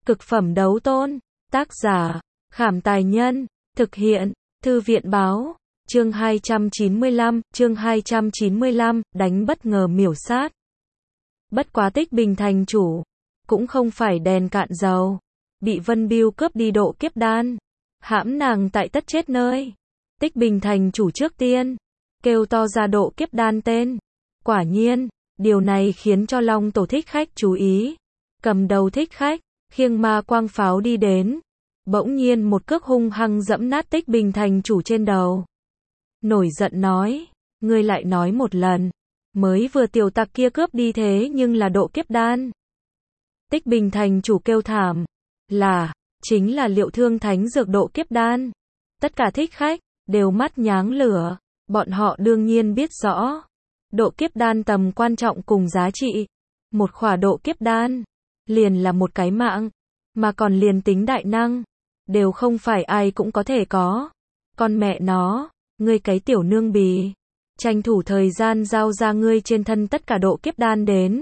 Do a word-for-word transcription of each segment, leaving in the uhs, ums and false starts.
Cực phẩm đấu tôn. Tác giả, Khảm Tài Nhân. Thực hiện, Thư viện Báo. Chương hai trăm chín mươi lăm, chương hai trăm chín mươi lăm, đánh bất ngờ miểu sát. Bất quá Tích Bình thành chủ, cũng không phải đèn cạn dầu. Bị Vân Bưu cướp đi độ kiếp đan. Hãm nàng tại tất chết nơi. Tích Bình thành chủ trước tiên, kêu to ra độ kiếp đan tên. Quả nhiên, điều này khiến cho Long Tổ thích khách chú ý. Cầm đầu thích khách, khiêng ma quang pháo đi đến. Bỗng nhiên một cước hung hăng dẫm nát Tích Bình thành chủ trên đầu. Nổi giận nói, ngươi lại nói một lần. Mới vừa tiểu tặc kia cướp đi thế nhưng là độ kiếp đan. Tích Bình thành chủ kêu thảm. Là, chính là Liệu Thương Thánh dược độ kiếp đan. Tất cả thích khách, đều mắt nháng lửa. Bọn họ đương nhiên biết rõ. Độ kiếp đan tầm quan trọng cùng giá trị. Một khỏa độ kiếp đan, liền là một cái mạng. Mà còn liền tính đại năng, đều không phải ai cũng có thể có. Con mẹ nó, ngươi cái tiểu nương bì. Tranh thủ thời gian giao ra ngươi trên thân tất cả độ kiếp đan đến.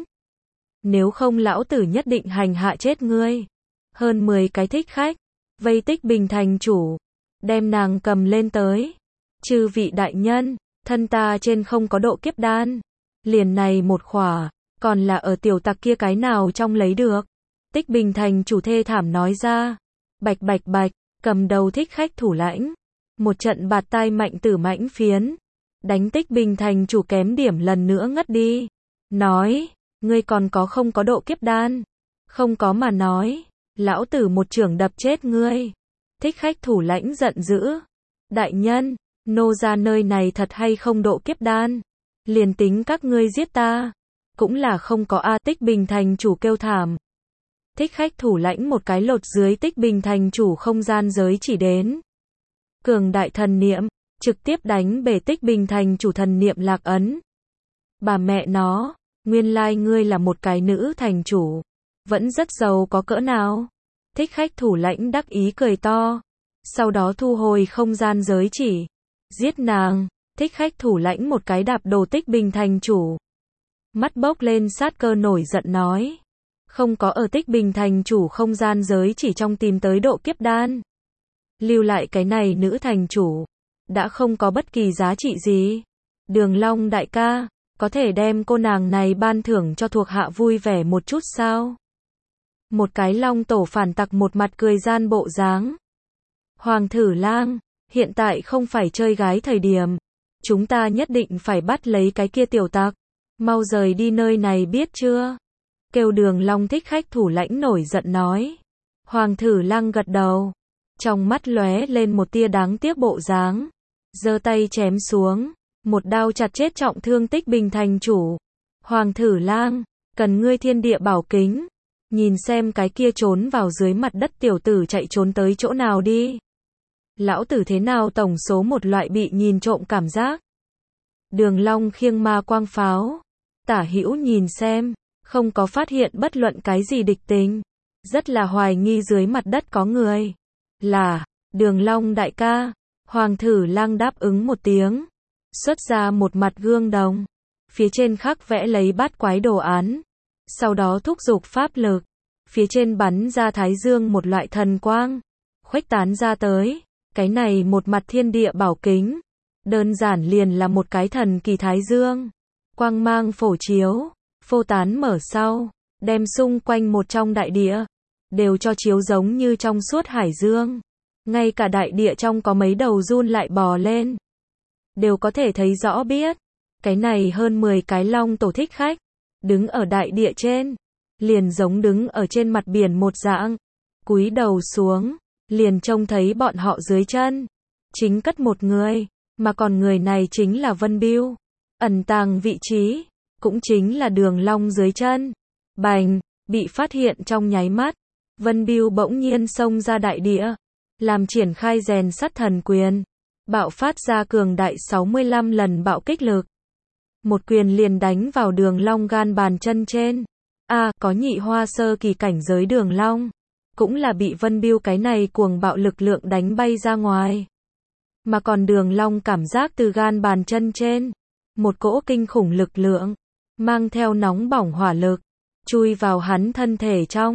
Nếu không lão tử nhất định hành hạ chết ngươi. Hơn mười cái thích khách, vây Tích Bình thành chủ. Đem nàng cầm lên tới. Chư vị đại nhân, thân ta trên không có độ kiếp đan. Liền này một khỏa, còn là ở tiểu tặc kia cái nào trong lấy được. Tích Bình thành chủ thê thảm nói ra. Bạch bạch bạch, cầm đầu thích khách thủ lãnh. Một trận bạt tai mạnh tử mãnh phiến. Đánh Tích Bình thành chủ kém điểm lần nữa ngất đi. Nói, ngươi còn có không có độ kiếp đan? Không có mà nói, lão tử một chưởng đập chết ngươi. Thích khách thủ lãnh giận dữ. Đại nhân, nô ra nơi này thật hay không độ kiếp đan? Liền tính các ngươi giết ta, cũng là không có a. Tích Bình thành chủ kêu thảm. Thích khách thủ lãnh một cái lột dưới Tích Bình thành chủ không gian giới chỉ đến. Cường đại thần niệm, trực tiếp đánh bể Tích Bình thành chủ thần niệm lạc ấn. Bà mẹ nó, nguyên lai ngươi là một cái nữ thành chủ. Vẫn rất giàu có cỡ nào. Thích khách thủ lãnh đắc ý cười to. Sau đó thu hồi không gian giới chỉ. Giết nàng. Thích khách thủ lãnh một cái đạp đổ Tích Bình thành chủ. Mắt bốc lên sát cơ nổi giận nói. Không có ở Tích Bình thành chủ không gian giới chỉ trong tìm tới độ kiếp đan. Lưu lại cái này nữ thành chủ. Đã không có bất kỳ giá trị gì. Đường Long đại ca, có thể đem cô nàng này ban thưởng cho thuộc hạ vui vẻ một chút sao? Một cái Long Tổ phản tặc một mặt cười gian bộ dáng. Hoàng Thử Lang, hiện tại không phải chơi gái thời điểm. Chúng ta nhất định phải bắt lấy cái kia tiểu tặc. Mau rời đi nơi này biết chưa? Kêu Đường Long thích khách thủ lãnh nổi giận nói. Hoàng Thử Lang gật đầu. Trong mắt lóe lên một tia đáng tiếc bộ dáng. Giơ tay chém xuống. Một đao chặt chết trọng thương Tích Bình thành chủ. Hoàng Thử Lang, cần ngươi thiên địa bảo kính. Nhìn xem cái kia trốn vào dưới mặt đất tiểu tử chạy trốn tới chỗ nào đi. Lão tử thế nào tổng số một loại bị nhìn trộm cảm giác. Đường Long khiêng ma quang pháo. Tả hữu nhìn xem, không có phát hiện bất luận cái gì địch tình. Rất là hoài nghi dưới mặt đất có người. Là, Đường Long đại ca. Hoàng Thử Lang đáp ứng một tiếng. Xuất ra một mặt gương đồng. Phía trên khắc vẽ lấy bát quái đồ án. Sau đó thúc giục pháp lực. Phía trên bắn ra thái dương một loại thần quang. Khuếch tán ra tới. Cái này một mặt thiên địa bảo kính. Đơn giản liền là một cái thần kỳ thái dương. Quang mang phổ chiếu. Phô tán mở sau. Đem xung quanh một trong đại địa. Đều cho chiếu giống như trong suốt hải dương. Ngay cả đại địa trong có mấy đầu giun lại bò lên. Đều có thể thấy rõ biết. Cái này hơn mười cái Long Tổ thích khách. Đứng ở đại địa trên. Liền giống đứng ở trên mặt biển một dạng. Cúi đầu xuống. Liền trông thấy bọn họ dưới chân. Chính cất một người. Mà còn người này chính là Vân Bưu. Ẩn tàng vị trí. Cũng chính là Đường Long dưới chân. Bành. Bị phát hiện trong nháy mắt. Vân Bưu bỗng nhiên xông ra đại địa. Làm triển khai rèn sắt thần quyền. Bạo phát ra cường đại sáu mươi lăm lần bạo kích lực. Một quyền liền đánh vào Đường Long gan bàn chân trên. A, à, có nhị hoa sơ kỳ cảnh giới Đường Long. Cũng là bị Vân Bưu cái này cuồng bạo lực lượng đánh bay ra ngoài. Mà còn Đường Long cảm giác từ gan bàn chân trên. Một cỗ kinh khủng lực lượng. Mang theo nóng bỏng hỏa lực. Chui vào hắn thân thể trong.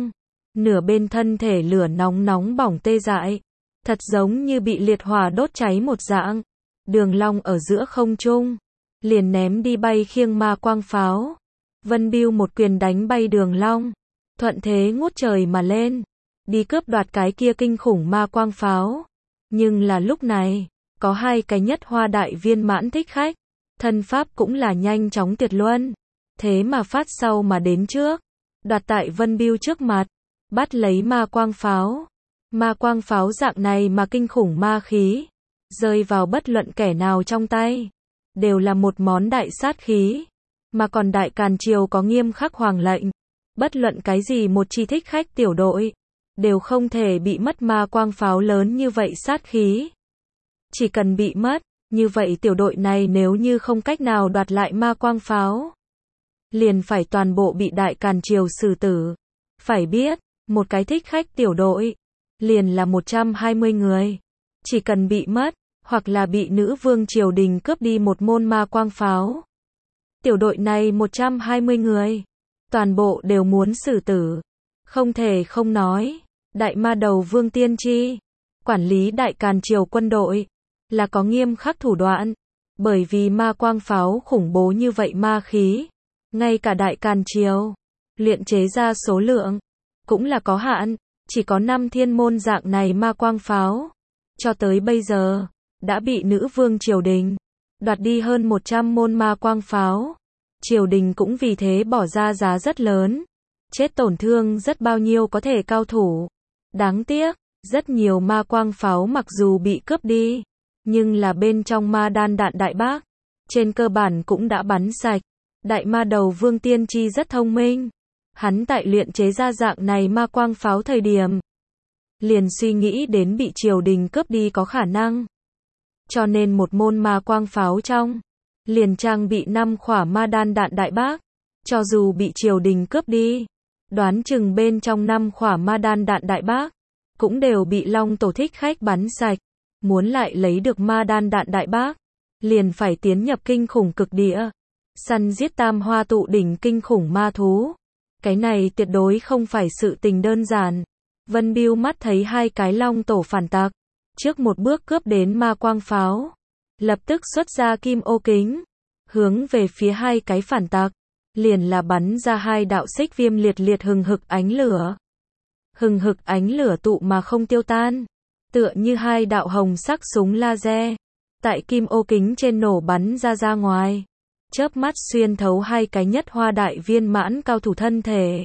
nửa bên thân thể lửa nóng nóng bỏng tê dại, thật giống như bị liệt hỏa đốt cháy một dạng. Đường Long ở giữa không trung, liền ném đi bay khiêng ma quang pháo. Vân Bưu một quyền đánh bay Đường Long, thuận thế ngút trời mà lên, đi cướp đoạt cái kia kinh khủng ma quang pháo. Nhưng là lúc này, có hai cái nhất hoa đại viên mãn thích khách, thân pháp cũng là nhanh chóng tuyệt luân, thế mà phát sau mà đến trước, đoạt tại Vân Bưu trước mặt, bắt lấy ma quang pháo. Ma quang pháo dạng này mà kinh khủng ma khí, rơi vào bất luận kẻ nào trong tay, đều là một món đại sát khí. Mà còn Đại Càn Triều có nghiêm khắc hoàng lệnh, bất luận cái gì một chi thích khách tiểu đội, đều không thể bị mất ma quang pháo lớn như vậy sát khí. Chỉ cần bị mất, như vậy tiểu đội này nếu như không cách nào đoạt lại ma quang pháo, liền phải toàn bộ bị Đại Càn Triều xử tử. Phải biết, một cái thích khách tiểu đội, liền là một trăm hai mươi người. Chỉ cần bị mất, hoặc là bị nữ vương triều đình cướp đi một môn ma quang pháo, tiểu đội này một trăm hai mươi người, toàn bộ đều muốn xử tử. Không thể không nói, Đại Ma Đầu Vương Tiên Tri, quản lý Đại Càn Triều quân đội, là có nghiêm khắc thủ đoạn. Bởi vì ma quang pháo khủng bố như vậy ma khí, ngay cả Đại Càn Triều, luyện chế ra số lượng, cũng là có hạn, chỉ có năm thiên môn dạng này ma quang pháo. Cho tới bây giờ, đã bị nữ vương triều đình đoạt đi hơn một trăm môn ma quang pháo. Triều đình cũng vì thế bỏ ra giá rất lớn, chết tổn thương rất bao nhiêu có thể cao thủ. Đáng tiếc, rất nhiều ma quang pháo mặc dù bị cướp đi, nhưng là bên trong ma đan đạn đại bác, trên cơ bản cũng đã bắn sạch. Đại Ma Đầu Vương Tiên Tri rất thông minh, hắn tại luyện chế ra dạng này ma quang pháo thời điểm, liền suy nghĩ đến bị triều đình cướp đi có khả năng. Cho nên một môn ma quang pháo trong, liền trang bị năm khỏa ma đan đạn đại bác. Cho dù bị triều đình cướp đi, đoán chừng bên trong năm khỏa ma đan đạn đại bác, cũng đều bị Long Tổ thích khách bắn sạch. Muốn lại lấy được ma đan đạn đại bác, liền phải tiến nhập kinh khủng cực địa, săn giết tam hoa tụ đỉnh kinh khủng ma thú. Cái này tuyệt đối không phải sự tình đơn giản. Vân Bưu mắt thấy hai cái Long Tổ phản tặc, trước một bước cướp đến ma quang pháo, lập tức xuất ra kim ô kính, hướng về phía hai cái phản tặc, liền là bắn ra hai đạo xích viêm liệt liệt hừng hực ánh lửa. Hừng hực ánh lửa tụ mà không tiêu tan, tựa như hai đạo hồng sắc súng laser, tại kim ô kính trên nổ bắn ra ra ngoài, chớp mắt xuyên thấu hai cái nhất hoa đại viên mãn cao thủ thân thể.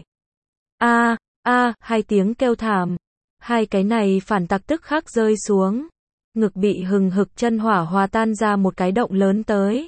A, a, hai tiếng kêu thảm, hai cái này phản tặc tức khắc rơi xuống, ngực bị hừng hực chân hỏa hòa tan ra một cái động lớn tới.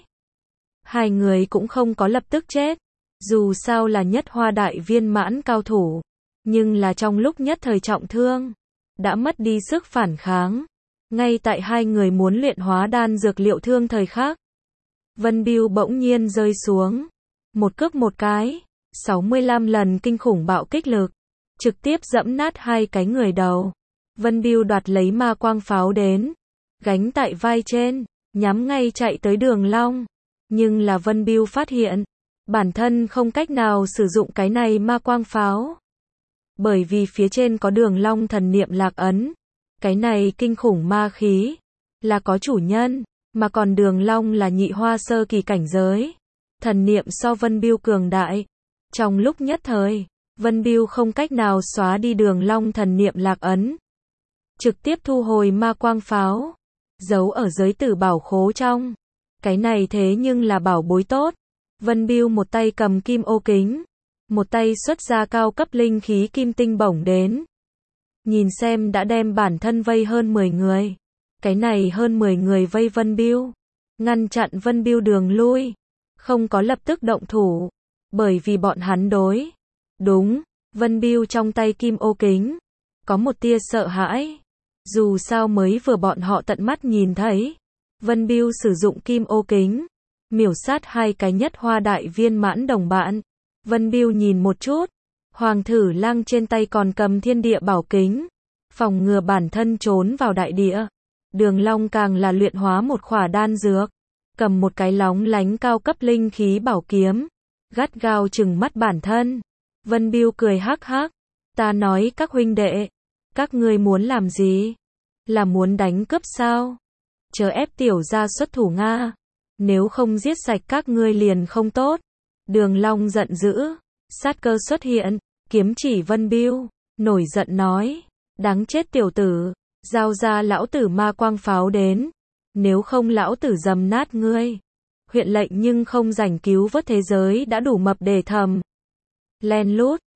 Hai người cũng không có lập tức chết, dù sao là nhất hoa đại viên mãn cao thủ, nhưng là trong lúc nhất thời trọng thương, đã mất đi sức phản kháng. Ngay tại hai người muốn luyện hóa đan dược liệu thương thời khắc, Vân Bưu bỗng nhiên rơi xuống, một cước một cái, sáu mươi lăm lần kinh khủng bạo kích lực, trực tiếp dẫm nát hai cái người đầu. Vân Bưu đoạt lấy ma quang pháo đến, gánh tại vai trên, nhắm ngay chạy tới Đường Long. Nhưng là Vân Bưu phát hiện, bản thân không cách nào sử dụng cái này ma quang pháo. Bởi vì phía trên có Đường Long thần niệm lạc ấn, cái này kinh khủng ma khí, là có chủ nhân, mà còn Đường Long là nhị hoa sơ kỳ cảnh giới. Thần niệm so Vân Bưu cường đại. Trong lúc nhất thời, Vân Bưu không cách nào xóa đi Đường Long thần niệm lạc ấn. Trực tiếp thu hồi ma quang pháo, giấu ở giới tử bảo khố trong. Cái này thế nhưng là bảo bối tốt. Vân Bưu một tay cầm kim ô kính, một tay xuất ra cao cấp linh khí kim tinh bổng đến. Nhìn xem đã đem bản thân vây hơn mười người. Cái này hơn mười người vây Vân Bưu, ngăn chặn Vân Bưu đường lui, không có lập tức động thủ, bởi vì bọn hắn đối. Đúng, Vân Bưu trong tay kim ô kính, có một tia sợ hãi. Dù sao mới vừa bọn họ tận mắt nhìn thấy, Vân Bưu sử dụng kim ô kính, miểu sát hai cái nhất hoa đại viên mãn đồng bạn. Vân Bưu nhìn một chút, Hoàng Thử Lang trên tay còn cầm thiên địa bảo kính, phòng ngừa bản thân trốn vào đại địa. Đường Long càng là luyện hóa một khỏa đan dược, cầm một cái lóng lánh cao cấp linh khí bảo kiếm, gắt gao trừng mắt bản thân. Vân Bưu cười hắc hắc, Ta nói các huynh đệ, các ngươi muốn làm gì? Là muốn đánh cướp sao? Chớ ép tiểu gia xuất thủ Nga. Nếu không giết sạch các ngươi liền không tốt. Đường Long giận dữ, sát cơ xuất hiện, kiếm chỉ Vân Bưu, nổi giận nói, đáng chết tiểu tử, giao ra lão tử ma quang pháo đến, nếu không lão tử dầm nát ngươi. Huyện lệnh nhưng không rảnh cứu vớt thế giới đã đủ mập để thầm. Len lút,